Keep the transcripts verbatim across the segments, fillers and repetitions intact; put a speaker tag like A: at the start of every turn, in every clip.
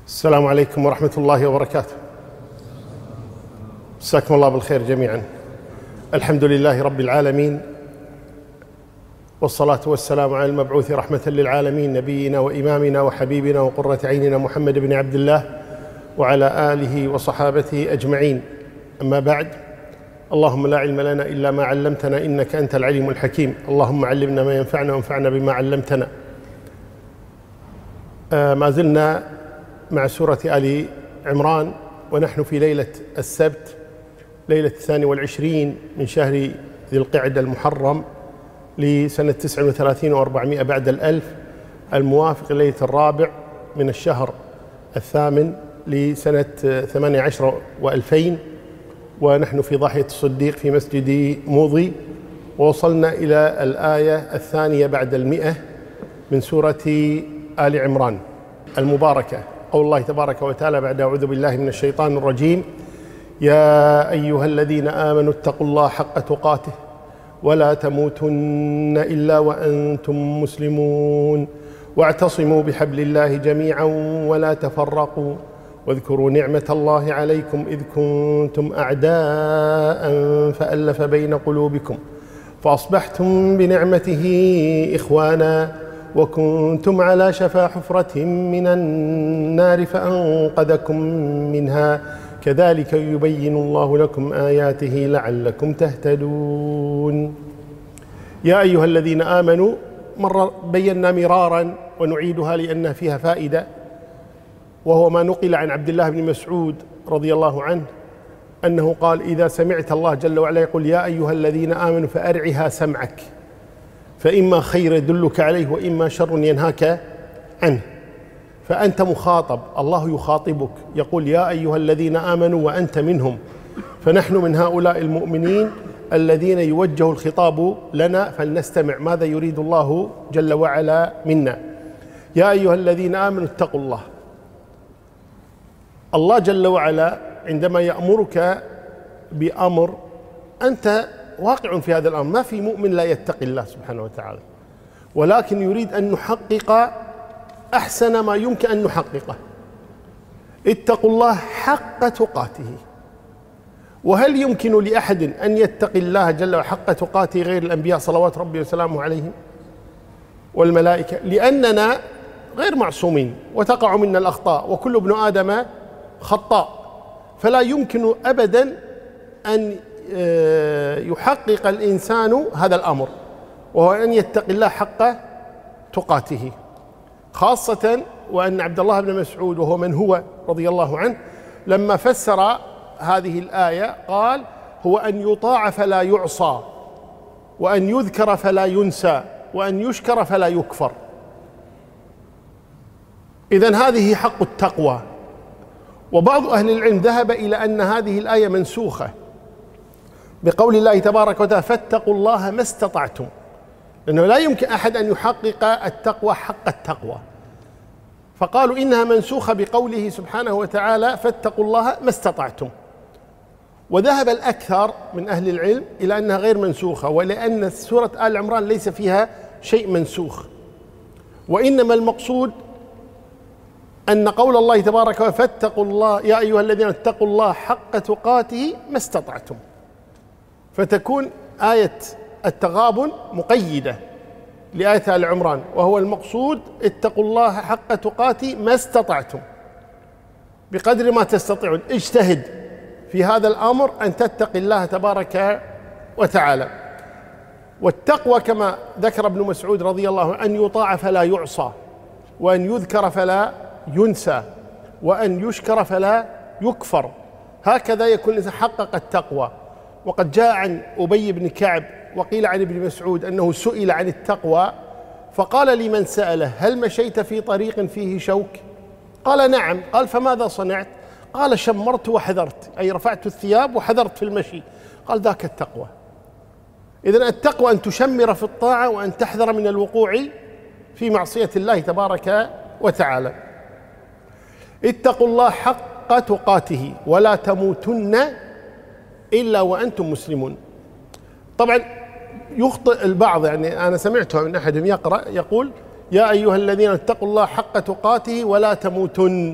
A: السلام عليكم ورحمة الله وبركاته. مساكم الله بالخير جميعا. الحمد لله رب العالمين، والصلاة والسلام على المبعوث رحمة للعالمين نبينا وإمامنا وحبيبنا وقرة عيننا محمد بن عبد الله وعلى آله وصحابته أجمعين. أما بعد، اللهم لا علم لنا إلا ما علمتنا إنك أنت العليم الحكيم. اللهم علمنا ما ينفعنا وانفعنا بما علمتنا. آه ما زلنا مع سورة آل عمران، ونحن في ليلة السبت، ليلة الثاني والعشرين من شهر ذي القعدة المحرم لسنة تسع وثلاثين وأربعمائة بعد الألف، الموافق ليلة الرابع من الشهر الثامن لسنة ثمانية عشر وألفين، ونحن في ضاحية الصديق في مسجد موضي، ووصلنا إلى الآية الثانية بعد المئة من سورة آل عمران المباركة. قول الله تبارك وتعالى بعد أعوذ بالله من الشيطان الرجيم: يا أيها الذين آمنوا اتقوا الله حق تقاته ولا تموتن إلا وأنتم مسلمون واعتصموا بحبل الله جميعا ولا تفرقوا واذكروا نعمة الله عليكم إذ كنتم أعداء فألف بين قلوبكم فأصبحتم بنعمته إخوانا وكنتم على شفا حفرة من النار فأنقذكم منها كذلك يبين الله لكم آياته لعلكم تهتدون. يا أيها الذين آمنوا مرة بينا مرارا ونعيدها لأنها فيها فائدة، وهو ما نقل عن عبد الله بن مسعود رضي الله عنه أنه قال: إذا سمعت الله جل وعلا يقول يا أيها الذين آمنوا فأرعها سمعك، فإما خير يدلك عليه وإما شر ينهاك عنه. فأنت مخاطب، الله يخاطبك يقول يا أيها الذين آمنوا وأنت منهم، فنحن من هؤلاء المؤمنين الذين يوجه الخطاب لنا، فلنستمع ماذا يريد الله جل وعلا منا. يا أيها الذين آمنوا اتقوا الله. الله جل وعلا عندما يأمرك بأمر أنت واقع في هذا الأمر، ما في مؤمن لا يتقي الله سبحانه وتعالى، ولكن يريد أن نحقق أحسن ما يمكن أن نحققه. اتقوا الله حق تقاته. وهل يمكن لأحد أن يتقي الله جل وعلا حق تقاته غير الأنبياء صلوات ربي وسلامه عليهم والملائكة؟ لأننا غير معصومين وتقع منا الأخطاء، وكل ابن آدم خطاء، فلا يمكن أبدا أن يحقق الإنسان هذا الأمر، وهو أن يتقي الله حق تقاته، خاصة وأن عبد الله بن مسعود وهو من هو رضي الله عنه لما فسر هذه الآية قال: هو أن يطاع فلا يعصى، وأن يذكر فلا ينسى، وأن يشكر فلا يكفر. إذن هذه حق التقوى. وبعض أهل العلم ذهب إلى أن هذه الآية منسوخة بقول الله تبارك وتعالى: فاتقوا الله ما استطعتم، لأنه لا يمكن أحد أن يحقق التقوى حق التقوى، فقالوا إنها منسوخة بقوله سبحانه وتعالى: فاتقوا الله ما استطعتم. وذهب الأكثر من أهل العلم إلى أنها غير منسوخة، ولأن سورة آل عمران ليس فيها شيء منسوخ، وإنما المقصود أن قول الله تبارك وتعالى: فاتقوا الله يا أيها الذين اتقوا الله حق تقاته ما استطعتم، فتكون آية التغابن مقيدة لآية آل عمران، وهو المقصود اتقوا الله حق تقاته ما استطعتم، بقدر ما تستطيعون. اجتهد في هذا الأمر أن تتقي الله تبارك وتعالى. والتقوى كما ذكر ابن مسعود رضي الله عنه أن يطاع فلا يعصى، وأن يذكر فلا ينسى، وأن يشكر فلا يكفر. هكذا يكون الإنسان حقق التقوى. وقد جاء عن أبي بن كعب وقيل عن ابن مسعود أنه سئل عن التقوى فقال لمن سأله: هل مشيت في طريق فيه شوك؟ قال: نعم. قال: فماذا صنعت؟ قال: شمرت وحذرت، أي رفعت الثياب وحذرت في المشي. قال: ذاك التقوى. إذن التقوى أن تشمر في الطاعة وأن تحذر من الوقوع في معصية الله تبارك وتعالى. اتقوا الله حق تقاته ولا تموتن إلا وأنتم مسلمون. طبعا يخطئ البعض، يعني أنا سمعتها من أحدهم يقرأ يقول: يا أيها الذين اتقوا الله حق تقاته ولا تموتن،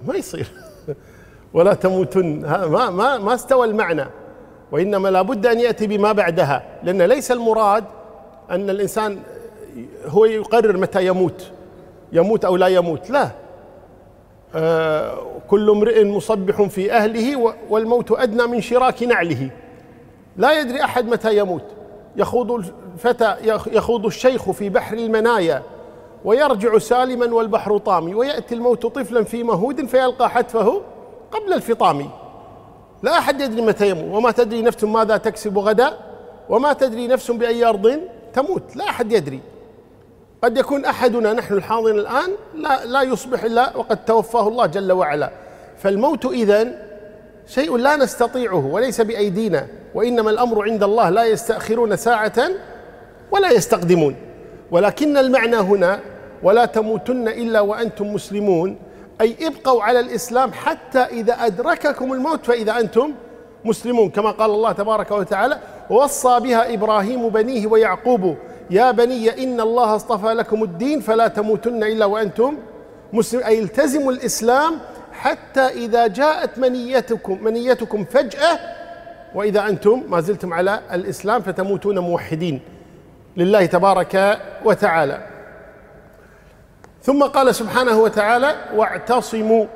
A: ما يصير. ولا تموتن، ما ما ما استوى المعنى، وإنما لابد أن يأتي بما بعدها، لأن ليس المراد أن الإنسان هو يقرر متى يموت، يموت أو لا يموت، لا. آه كل امرئ مصبح في أهله والموت أدنى من شراك نعله. لا يدري أحد متى يموت. يخوض الفتى يخوض الشيخ في بحر المنايا ويرجع سالما والبحر طامي، ويأتي الموت طفلا في مهود فيلقى حتفه قبل الفطام. لا أحد يدري متى يموت، وما تدري نفس ماذا تكسب غدا، وما تدري نفس بأي أرض تموت. لا أحد يدري. قد يكون أحدنا نحن الحاضرين الآن لا, لا يصبح إلا وقد توفاه الله جل وعلا. فالموت إذن شيء لا نستطيعه وليس بأيدينا، وإنما الأمر عند الله، لا يستأخرون ساعة ولا يستقدمون. ولكن المعنى هنا ولا تموتن إلا وأنتم مسلمون، أي ابقوا على الإسلام حتى إذا أدرككم الموت فإذا أنتم مسلمون، كما قال الله تبارك وتعالى: ووصى بها إبراهيم بنيه ويعقوب يا بني إن الله اصطفى لكم الدين فلا تموتن إلا وأنتم مسلمون. أي التزموا الإسلام حتى إذا جاءت منيتكم منيتكم فجأة، وإذا أنتم ما زلتم على الإسلام فتموتون موحدين لله تبارك وتعالى. ثم قال سبحانه وتعالى: واعتصموا.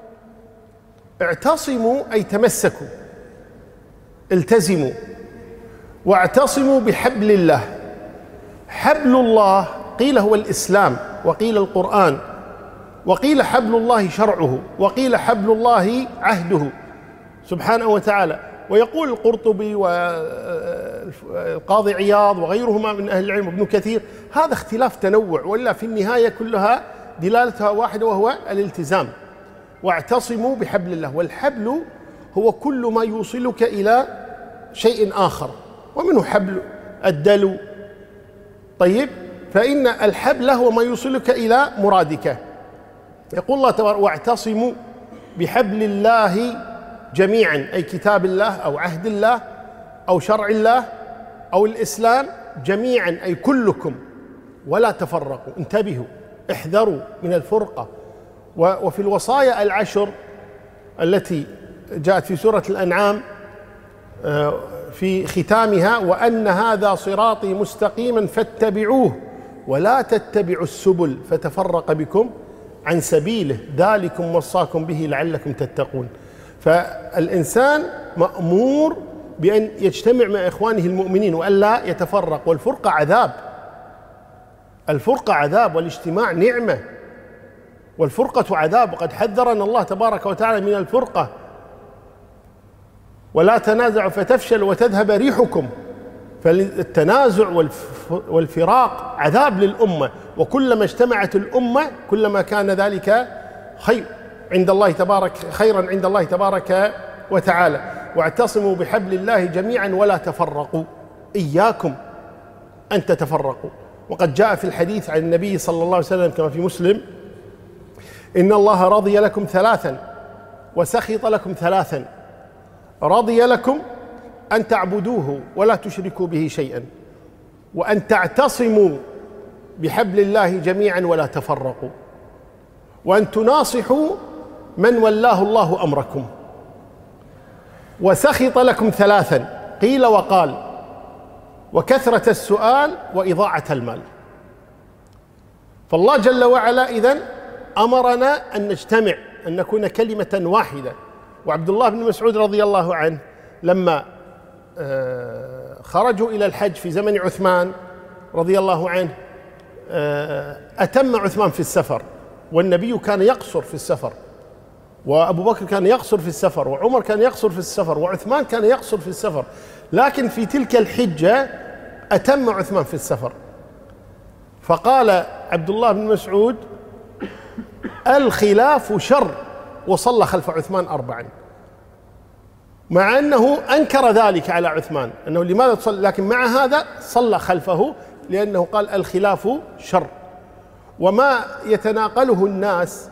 A: اعتصموا أي تمسكوا، التزموا. واعتصموا بحبل الله. حبل الله قيل هو الإسلام، وقيل القرآن، وقيل حبل الله شرعه، وقيل حبل الله عهده سبحانه وتعالى. ويقول القرطبي والقاضي عياض وغيرهما من أهل العلم وابن كثير: هذا اختلاف تنوع، ولا في النهاية كلها دلالتها واحدة وهو الالتزام. واعتصموا بحبل الله. والحبل هو كل ما يوصلك إلى شيء آخر، ومنه حبل الدلو. طيب، فإن الحبل هو ما يوصلك إلى مرادك. يقول الله تبارك: واعتصموا بحبل الله جميعا، أي كتاب الله أو عهد الله أو شرع الله أو الإسلام جميعا، أي كلكم، ولا تفرقوا. انتبهوا، احذروا من الفرقة. وفي الوصايا العشر التي جاءت في سورة الأنعام في ختامها: وأن هذا صراطي مستقيما فاتبعوه ولا تتبعوا السبل فتفرق بكم عن سبيله ذلكم وصاكم به لعلكم تتقون. فالإنسان مأمور بأن يجتمع مع إخوانه المؤمنين وألا يتفرق. والفرقة عذاب، الفرقة عذاب، والاجتماع نعمة. والفرقة عذاب، وقد حذرنا الله تبارك وتعالى من الفرقة: ولا تنازعوا فتفشلوا وتذهب ريحكم. فالتنازع والفراق عذاب للأمة، وكلما اجتمعت الأمة كلما كان ذلك خير عند الله تبارك خيرا عند الله تبارك وتعالى. واعتصموا بحبل الله جميعا ولا تفرقوا. إياكم أن تتفرقوا. وقد جاء في الحديث عن النبي صلى الله عليه وسلم كما في مسلم: إن الله رضي لكم ثلاثا وسخط لكم ثلاثا. رضي لكم أن تعبدوه ولا تشركوا به شيئا، وأن تعتصموا بحبل الله جميعا ولا تفرقوا، وأن تناصحوا من ولاه الله أمركم. وسخط لكم ثلاثا، قيل وقال: وكثرة السؤال وإضاعة المال. فالله جل وعلا إذن أمرنا أن نجتمع، أن نكون كلمة واحدة. وعبد الله بن مسعود رضي الله عنه لما خرجوا إلى الحج في زمن عثمان رضي الله عنه، أتم عثمان في السفر، والنبي كان يقصر في السفر، وأبو بكر كان يقصر في السفر، وعمر كان يقصر في السفر، وعثمان كان يقصر في السفر. لكن في تلك الحجة أتم عثمان في السفر. فقال عبد الله بن مسعود: الخلاف شر، وصلى خلف عثمان أربعا، مع أنه أنكر ذلك على عثمان أنه لماذا تصلي، لكن مع هذا صلى خلفه لأنه قال الخلاف شر. وما يتناقله الناس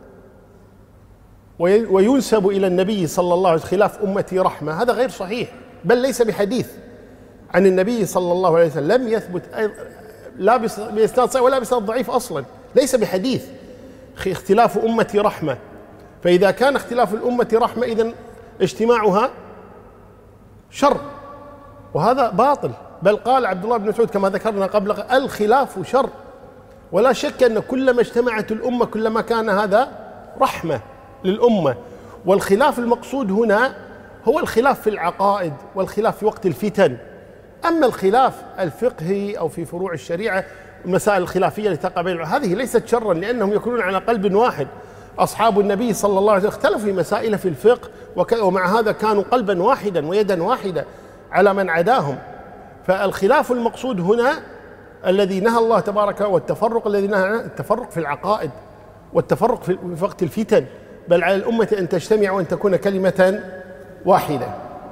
A: وينسب إلى النبي صلى الله عليه وسلم: خلاف أمتي رحمة، هذا غير صحيح، بل ليس بحديث عن النبي صلى الله عليه وسلم، لم يثبت لا بإسناد صحيح ولا بإسناد ضعيف أصلا، ليس بحديث اختلاف أمتي رحمة. فإذا كان اختلاف الأمة رحمة إذن اجتماعها شر، وهذا باطل. بل قال عبد الله بن مسعود كما ذكرنا قبل: الخلاف شر. ولا شك أن كلما اجتمعت الأمة كلما كان هذا رحمة للأمة. والخلاف المقصود هنا هو الخلاف في العقائد والخلاف في وقت الفتن. أما الخلاف الفقهي أو في فروع الشريعة، المسائل الخلافية التي تقع بين هذه ليست شرا، لأنهم يكونون على قلب واحد. أصحاب النبي صلى الله عليه وسلم اختلفوا في مسائل في الفقه، ومع هذا كانوا قلبا واحدا ويدا واحدة على من عداهم. فالخلاف المقصود هنا الذي نهى الله تبارك، والتفرق الذي نهى عنه التفرق في العقائد والتفرق في وقت الفتن. بل على الأمة أن تجتمع وأن تكون كلمة واحدة.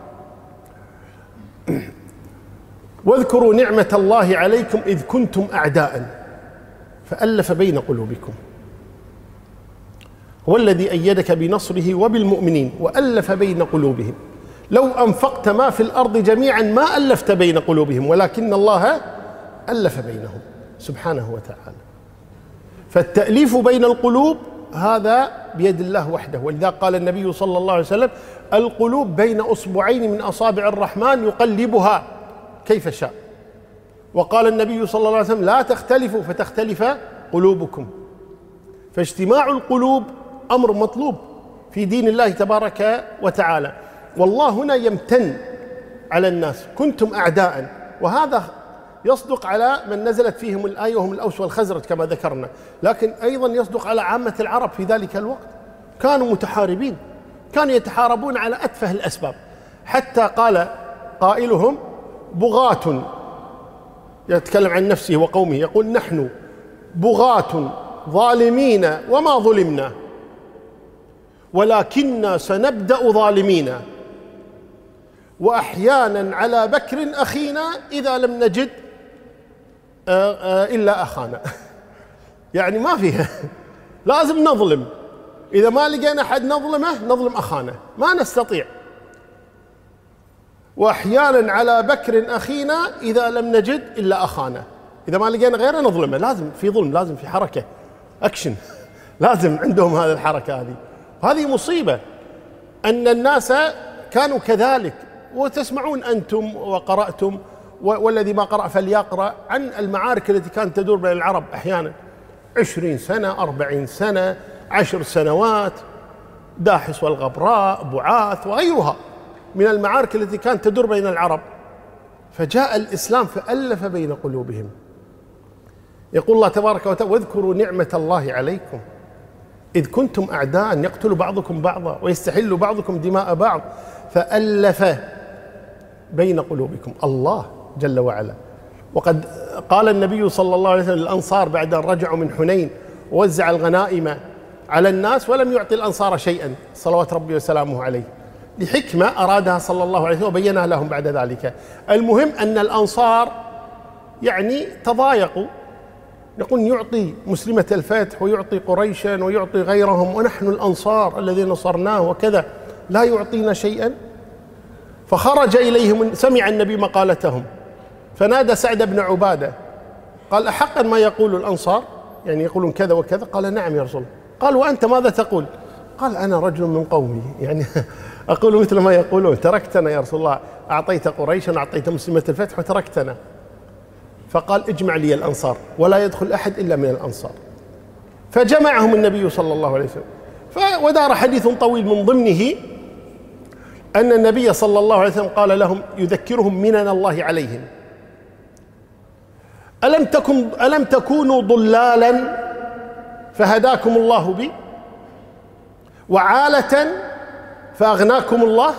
A: واذكروا نعمة الله عليكم إذ كنتم أعداء فألف بين قلوبكم، هو الذي أيدك بنصره وبالمؤمنين وألف بين قلوبهم، لو أنفقت ما في الأرض جميعا ما ألفت بين قلوبهم ولكن الله ألف بينهم سبحانه وتعالى. فالتأليف بين القلوب هذا بيد الله وحده. ولذا قال النبي صلى الله عليه وسلم: القلوب بين أصبعين من أصابع الرحمن يقلبها كيف شاء. وقال النبي صلى الله عليه وسلم: لا تختلفوا فتختلف قلوبكم. فاجتماع القلوب أمر مطلوب في دين الله تبارك وتعالى. والله هنا يمتن على الناس: كنتم أعداء، وهذا يصدق على من نزلت فيهم الآية وهم الأوس والخزرج كما ذكرنا، لكن أيضا يصدق على عامة العرب في ذلك الوقت. كانوا متحاربين، كانوا يتحاربون على أتفه الأسباب، حتى قال قائلهم: بغاة، يتكلم عن نفسه وقومه، يقول: نحن بغاة ظالمين وما ظلمنا، ولكننا سنبدأ ظالمين، وأحيانا على بكر أخينا إذا لم نجد إلا أخانا. يعني ما فيها، لازم نظلم، إذا ما لقينا أحد نظلمه نظلم أخانا، ما نستطيع. وأحيانا على بكر أخينا إذا لم نجد إلا أخانا، إذا ما لقينا غيره نظلمه. لازم في ظلم، لازم في حركة، أكشن، لازم عندهم هذه الحركة هذه. هذه مصيبة أن الناس كانوا كذلك. وتسمعون أنتم وقرأتم، والذي ما قرأ فليقرأ، عن المعارك التي كانت تدور بين العرب أحيانا عشرين سنة، أربعين سنة، عشر سنوات، داحس والغبراء، بعاث وغيرها من المعارك التي كانت تدور بين العرب. فجاء الإسلام فألف بين قلوبهم. يقول الله تبارك وتعالى: واذكروا نعمة الله عليكم إذ كنتم أعداء يقتل بعضكم بعضا ويستحل بعضكم دماء بعض فألف بين قلوبكم. الله جل وعلا. وقد قال النبي صلى الله عليه وسلم للأنصار بعد أن رجعوا من حنين ووزع الغنائم على الناس ولم يعطي الأنصار شيئا صلوات ربي وسلامه عليه، لحكمة أرادها صلى الله عليه وسلم وبينها لهم بعد ذلك. المهم أن الأنصار يعني تضايقوا، يقول: يعطي مسلمة الفتح ويعطي قريشا ويعطي غيرهم، ونحن الأنصار الذين نصرناه وكذا لا يعطينا شيئا. فخرج إليهم، سمع النبي مقالتهم، فنادى سعد بن عبادة قال: أحقا ما يقول الأنصار، يعني يقولون كذا وكذا؟ قال: نعم يا رسول الله. قال: وأنت ماذا تقول؟ قال: أنا رجل من قومي، يعني أقول مثل ما يقولون، تركتنا يا رسول الله، أعطيت قريشا وأعطيت مسلمة الفتح وتركتنا. فقال: اجمع لي الأنصار ولا يدخل أحد إلا من الأنصار. فجمعهم النبي صلى الله عليه وسلم. ودار حديث طويل من ضمنه أن النبي صلى الله عليه وسلم قال لهم يذكرهم منن الله عليهم: ألم تكن ألم تكونوا ضلالا فهداكم الله بي، وعالة فأغناكم الله،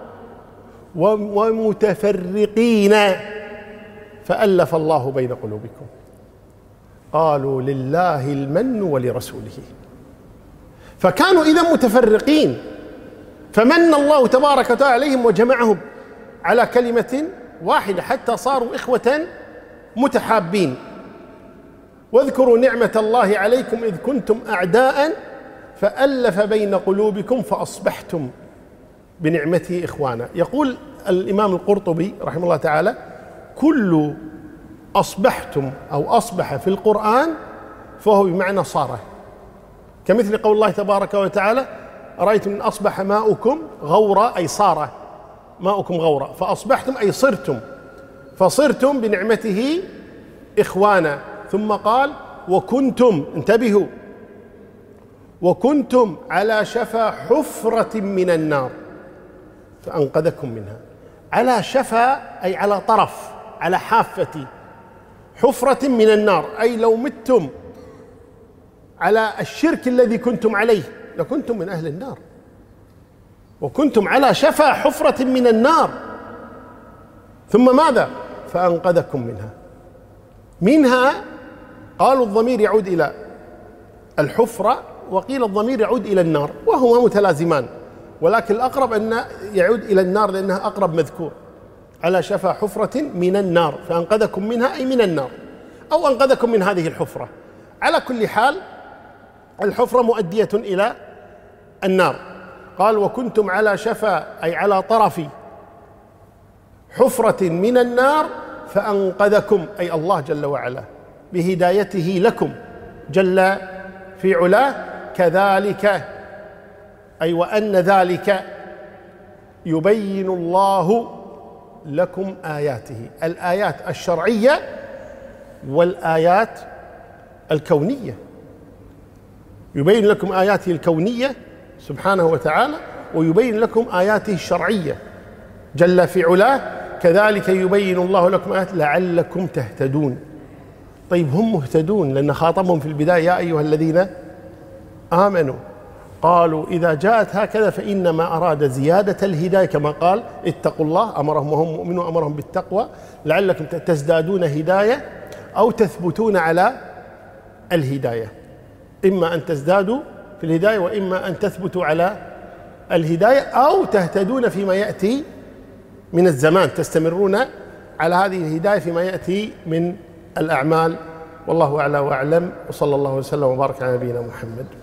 A: ومتفرقين فألف الله بين قلوبكم. قالوا: لله المن ولرسوله. فكانوا إذا متفرقين، فمن الله تبارك وتعالى عليهم وجمعهم على كلمة واحدة حتى صاروا إخوة متحابين. واذكروا نعمة الله عليكم إذ كنتم أعداء فألف بين قلوبكم فأصبحتم بنعمته إخوانا. يقول الإمام القرطبي رحمه الله تعالى: كل أصبحتم أو أصبح في القرآن فهو بمعنى صار، كمثل قول الله تبارك وتعالى: أرأيتم إن أصبح ماؤكم غورا أي صار ماؤكم غورا، فأصبحتم أي صرتم، فصرتم بنعمته إخوانا. ثم قال وكنتم، انتبهوا، وكنتم على شفا حفرة من النار فأنقذكم منها. على شفا أي على طرف، على حافة، حفرة من النار أي لو متم على الشرك الذي كنتم عليه لكنتم من أهل النار. وكنتم على شفا حفرة من النار ثم ماذا؟ فأنقذكم منها. منها قالوا الضمير يعود إلى الحفرة، وقيل الضمير يعود إلى النار، وهما متلازمان، ولكن الأقرب أن يعود إلى النار لأنها أقرب مذكور. على شفا حفرة من النار فأنقذكم منها أي من النار، أو أنقذكم من هذه الحفرة. على كل حال الحفرة مؤدية إلى النار. قال وكنتم على شفا أي على طرف حفرة من النار فأنقذكم أي الله جل وعلا بهدايته لكم جل في علاه. كذلك أي وأن ذلك يبين الله لكم آياته، الآيات الشرعية والآيات الكونية. يبين لكم آياته الكونية سبحانه وتعالى، ويبين لكم آياته الشرعية جل في علاه. كذلك يبين الله لكم آيات لعلكم تهتدون. طيب هم مهتدون لأن خاطبهم في البداية يا أيها الذين آمنوا، قالوا إذا جاءت هكذا فإنما أراد زيادة الهداية كما قال اتقوا الله، أمرهم وهم مؤمنون أمرهم بالتقوى لعلكم تزدادون هداية أو تثبتون على الهداية. إما أن تزدادوا في الهداية وإما أن تثبتوا على الهداية أو تهتدون فيما يأتي من الزمان، تستمرون على هذه الهداية فيما يأتي من الأعمال. والله أعلى وأعلم، وصلى الله وسلم وبارك على نبينا محمد.